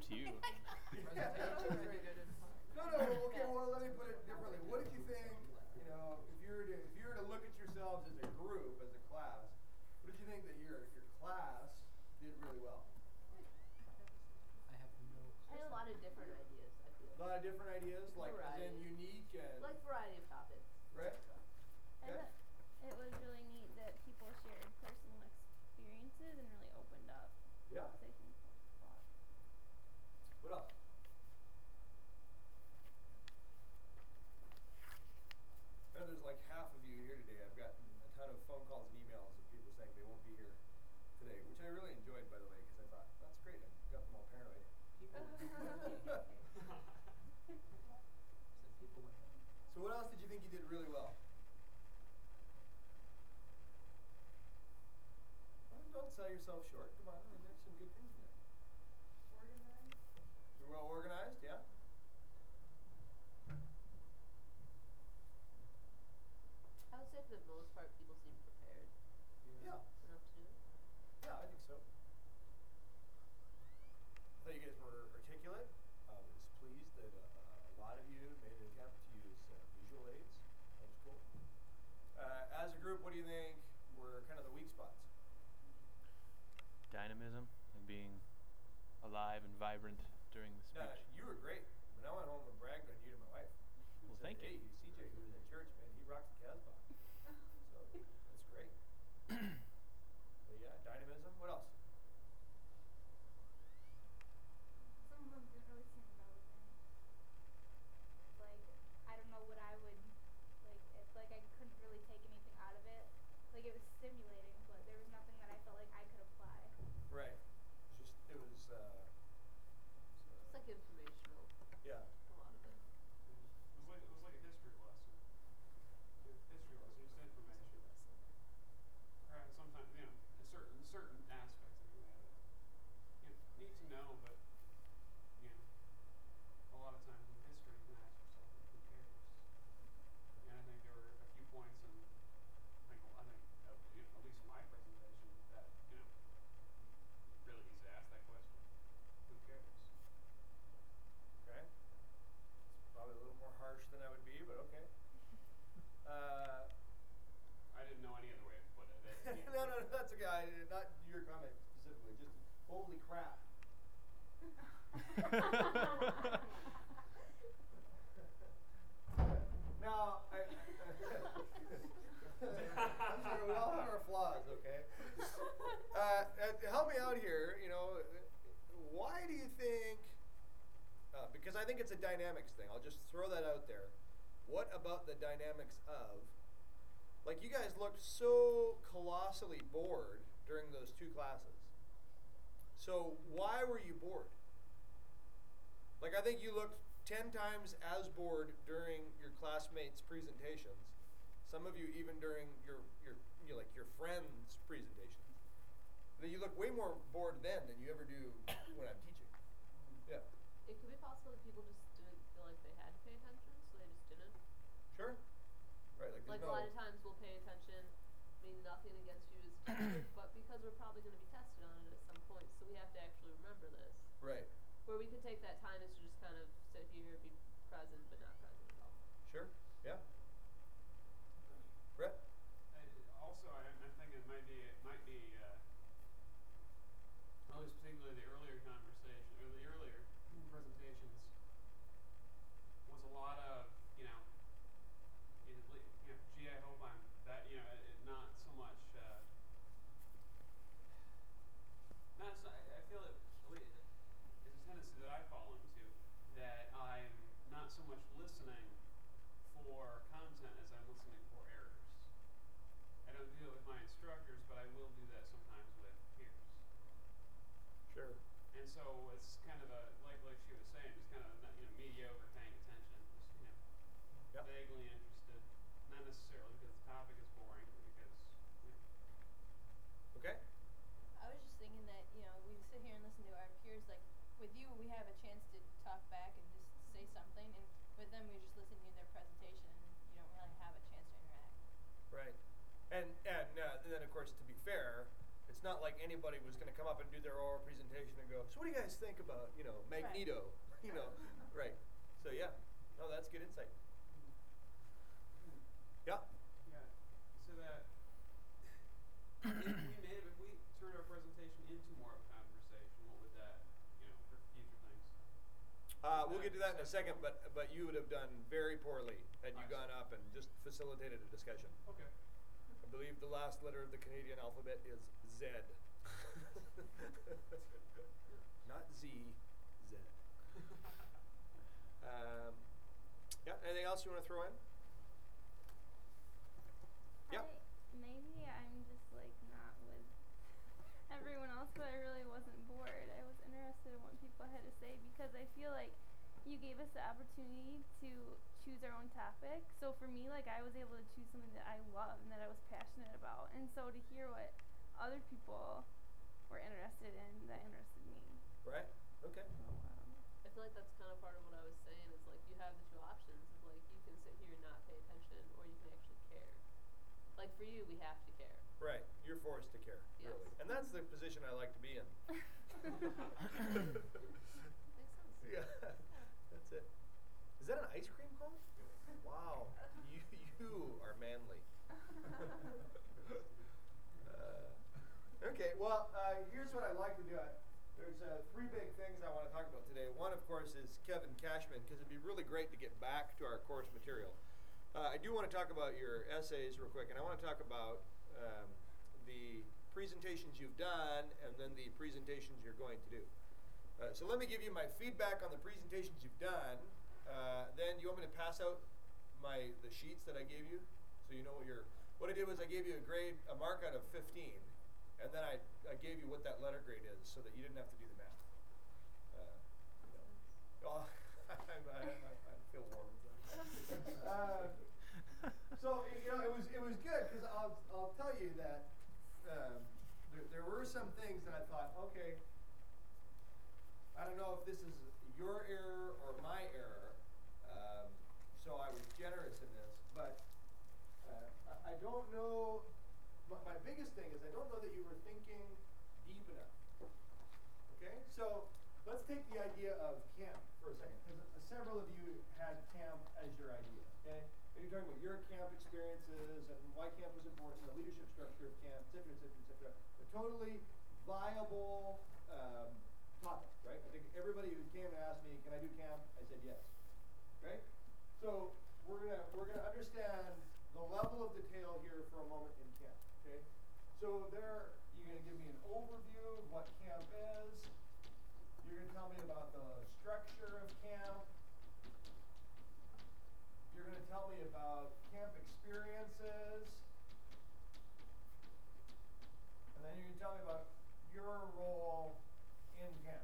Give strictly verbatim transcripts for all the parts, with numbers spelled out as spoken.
to you. No, no. Okay. Well, let me put it differently. What did you think? You know, if you were to if you were to look at yourselves as a group, as a class, what did you think that your your class did really well? I have no. I had a lot of different ideas. I feel. A lot of different ideas, like as Variety. in unique and Like variety of topics. right. I Okay. thought it was really neat that people shared personal experiences and really opened up. Yeah. Because I think a lot. What else? I know there's like half of you here today. I've gotten a ton of phone calls and emails of people saying they won't be here today, which I really enjoyed, by the way, because I thought that's great. I got them all paranoid. People. Said people went home. So what else did you think you did really well? Well, don't sell yourself short. Come on, I mean, there's some good things in there. Organized. You're well organized, yeah? I would say for the most part, people seem prepared Yeah. enough to do it. Yeah, I think so. I thought you guys were articulate. I was pleased that uh, a lot of you made an attempt to use uh, visual aids. That was cool. Uh, as a group, what do you think were kind of the weak spots? Dynamism and being alive and vibrant during the No, speech. you were great. When I went home and bragged on you to my wife. Well, said, thank hey, you. C J, who was at church, man, he rocked the Casbah. So that's great. But yeah, dynamism. What else? Some of them didn't really seem relevant. Like, I don't know what I would, like, it's like I couldn't really take anything out of it. Like, it was stimulating, but there was nothing that I felt like I could apply. Right. It's just it was. Uh, It's like informational. yeah. A lot of it. It was like it was like a history lesson. Yeah, history lesson, just information. Right, sometimes you know, in certain certain aspects of it, you need to know, but you know, a lot of times in history, you can ask yourself, who cares? And I think there were a few points in, I think, I think uh, you know, at least in my presentation, that you know, really easy to ask that question. Who cares? Okay. It's probably a little more harsh than I would be, but okay. Uh, I didn't know any other way to put it. It- no, no, no, that's okay. I, not your comment specifically. Just holy crap. Now, I, I'm sure we all have our flaws, okay? Uh, uh, help me out here. You know, why do you think? Uh, because I think it's a dynamics thing. I'll just throw that out there. What about the dynamics of? Like, you guys looked so colossally bored during those two classes. So why were you bored? Like, I think you looked ten times as bored during your classmates' presentations. Some of you even during your your you know, like your friends' presentations. That you look way more bored then than you ever do when I'm teaching. Yeah. It could be possible that people just didn't feel like they had to pay attention, so they just didn't. Sure. Right. Like, Like there's a no. lot of times we'll pay attention, mean nothing against you as a teacher, but because we're probably going to be tested on it at some point, so we have to actually remember this. Right. Where we could take that time is to just kind of sit here, be present, but not present at all. Sure. Yeah. Brett. I, also, I, I'm thinking it might be it might be uh, at least particularly the earlier conversation or the earlier presentations was a lot of you know, you know, you know gee, I hope I'm that you know, it, it not so much. Uh, not so, I, I feel it. It's a tendency that I fall into that I'm not so much listening for content as I'm listening for errors. I don't do it with my instructors, but I will do that sometimes with peers. Sure. And so it's kind of a like like she was saying, just kind of you know mediocre paying attention, just you know Yep. vaguely interested, not necessarily because the topic is boring, but because you know. Okay. I was just thinking that, you know, we sit here and listen to our peers. Like, with you, we have a chance to talk back and just say something. And with them, we're just listening to their presentation, and you don't really have a chance to interact. Right. And and, uh, and then of course, to be fair, it it's not like anybody was going to come up and do their oral presentation and go, so what do you guys think about, you know, Magneto? You know, right. So yeah, no, that's good insight. Yeah. Yeah. So that if we made if we turned our presentation into more of a conversation, what would that, you know, for future things? Uh, we'll get to that in a second, but but you would have done very poorly had you I see. gone up and just facilitated a discussion. Okay. I believe the last letter of the Canadian alphabet is Z. Not Z, Z. Um, yeah, anything else you want to throw in? Yep. I, maybe I'm just like not with everyone else, but I really wasn't bored. I was interested in what people had to say because I feel like you gave us the opportunity to choose our own topic. So for me, like I was able to choose something that I love and that I was passionate about. And so to hear what other people were interested in, that interested me. Right? Okay. So, um, I feel like that's kind of part of what I was saying is like you have the two options of like you can sit here and not pay attention or you can actually care. Like for you, we have to care. Right. You're forced to care, Yes. really. And that's the position I like to be in. Makes sense. Yeah. That's it. Is that an ice cream cone? Wow. You you are manly. uh, okay, well, uh, here's what I'd like to do. I- There's uh, three big things I want to talk about today. One, of course, is Kevin Cashman, because it'd be really great to get back to our course material. Uh, I do want to talk about your essays real quick, and I want to talk about um, the presentations you've done and then the presentations you're going to do. Uh, so let me give you my feedback on the presentations you've done. Uh, then you want me to pass out my the sheets that I gave you, so you know what your what I did was I gave you a grade, a mark out of fifteen, and then I, I gave you what that letter grade is, so that you didn't have to do the math. Uh, you know. Oh, I, I, I, I feel warm inside. Uh, so you know it was it was good because I'll I'll tell you that um, there, there were some things that I thought, okay, I don't know if this is your error or my error, um, so I was generous in this, but uh, I, I don't know, my, my biggest thing is I don't know that you were thinking deep enough. Okay, so let's take the idea of camp for a second, because several of you had camp as your idea, okay? And you're talking about your camp experiences and why camp was important, the leadership structure of camp, et cetera, et cetera, et cetera. A totally viable um, topic, right? I think everybody who came and asked me, can I do camp? I said yes, right? So we're gonna we're gonna understand the level of detail here for a moment in camp, okay? So there, you're gonna give me an overview of what camp is. You're gonna tell me about the structure of camp. You're gonna tell me about camp experiences. And then you're gonna tell me about your role in camp.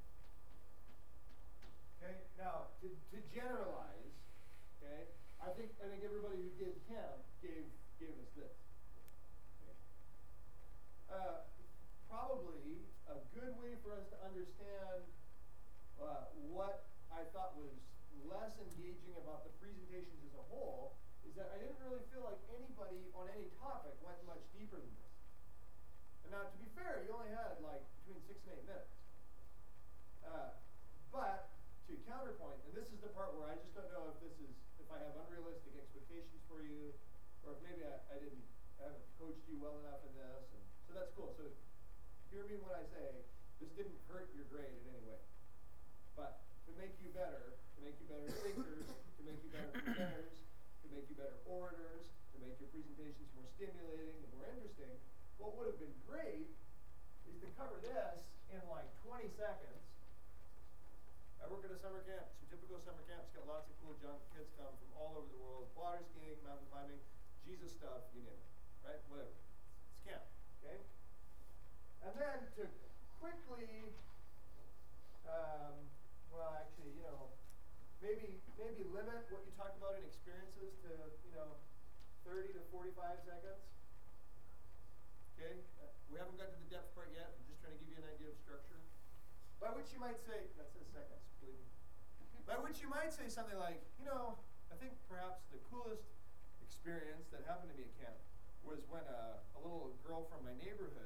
Okay, now to, to generalize, okay, I think I think everybody who did camp gave gave us this. Okay. Uh, probably a good way for us to understand uh, what I thought was less engaging about the presentations as a whole is that I didn't really feel like anybody on any topic went much deeper than this. And now, to be fair, you only had like between six and eight minutes. Uh, but to counterpoint, and this is the part where I just don't know if this is if I have unrealistic expectations for you, or if maybe I, I didn't I haven't coached you well enough in this, and so that's cool. So hear me when I say this didn't hurt your grade in any way, but to make you better, to make you better thinkers, to make you better presenters, to make you better orators, to make your presentations more stimulating and more interesting, what would have been great is to cover this in like twenty seconds. I work at a summer camp. It's a typical summer camp. It's got lots of cool junk. Kids come from all over the world. Water skiing, mountain climbing, Jesus stuff, you name it. Right? Whatever. It's camp. Okay? And then to quickly, um, well, actually, you know, maybe maybe limit what you talk about in experiences to, you know, thirty to forty-five seconds. Okay? Uh, we haven't got to the depth part yet. I'm just trying to give you an idea of structure. By which you might say, that says seconds, believe me. By which you might say something like, you know, I think perhaps the coolest experience that happened to me at camp was when a, a little girl from my neighborhood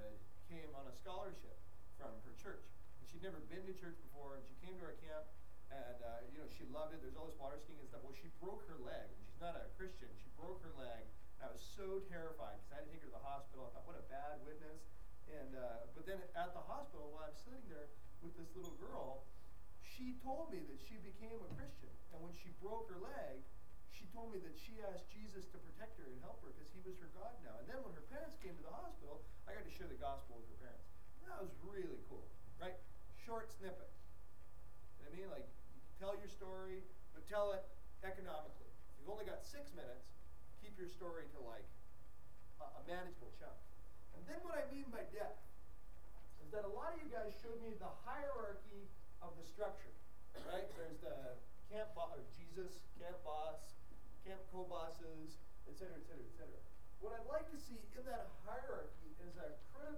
came on a scholarship from her church. And she'd never been to church before, and she came to our camp, and uh, you know, she loved it. There's all this water skiing and stuff. Well, she broke her leg, and she's not a Christian. She broke her leg, and I was so terrified because I had to take her to the hospital. I thought, what a bad witness. And uh, but then at the hospital, while I'm sitting there with this little girl, she told me that she became a Christian, and when she broke her leg, she told me that she asked Jesus to protect her and help her because he was her God now. And then when her parents came to the hospital, I got to share the gospel with her parents. That was really cool, right? Short snippet. You know what I mean? Like, you can tell your story, but tell it economically. If you've only got six minutes, keep your story to like a, a manageable chunk. And then what I mean by depth is that a lot of you guys showed me the hierarchy of the structure, right? There's the camp boss, or Jesus, camp boss, camp co-bosses, et cetera, et cetera, et cetera. What I'd like to see in that hierarchy is a critical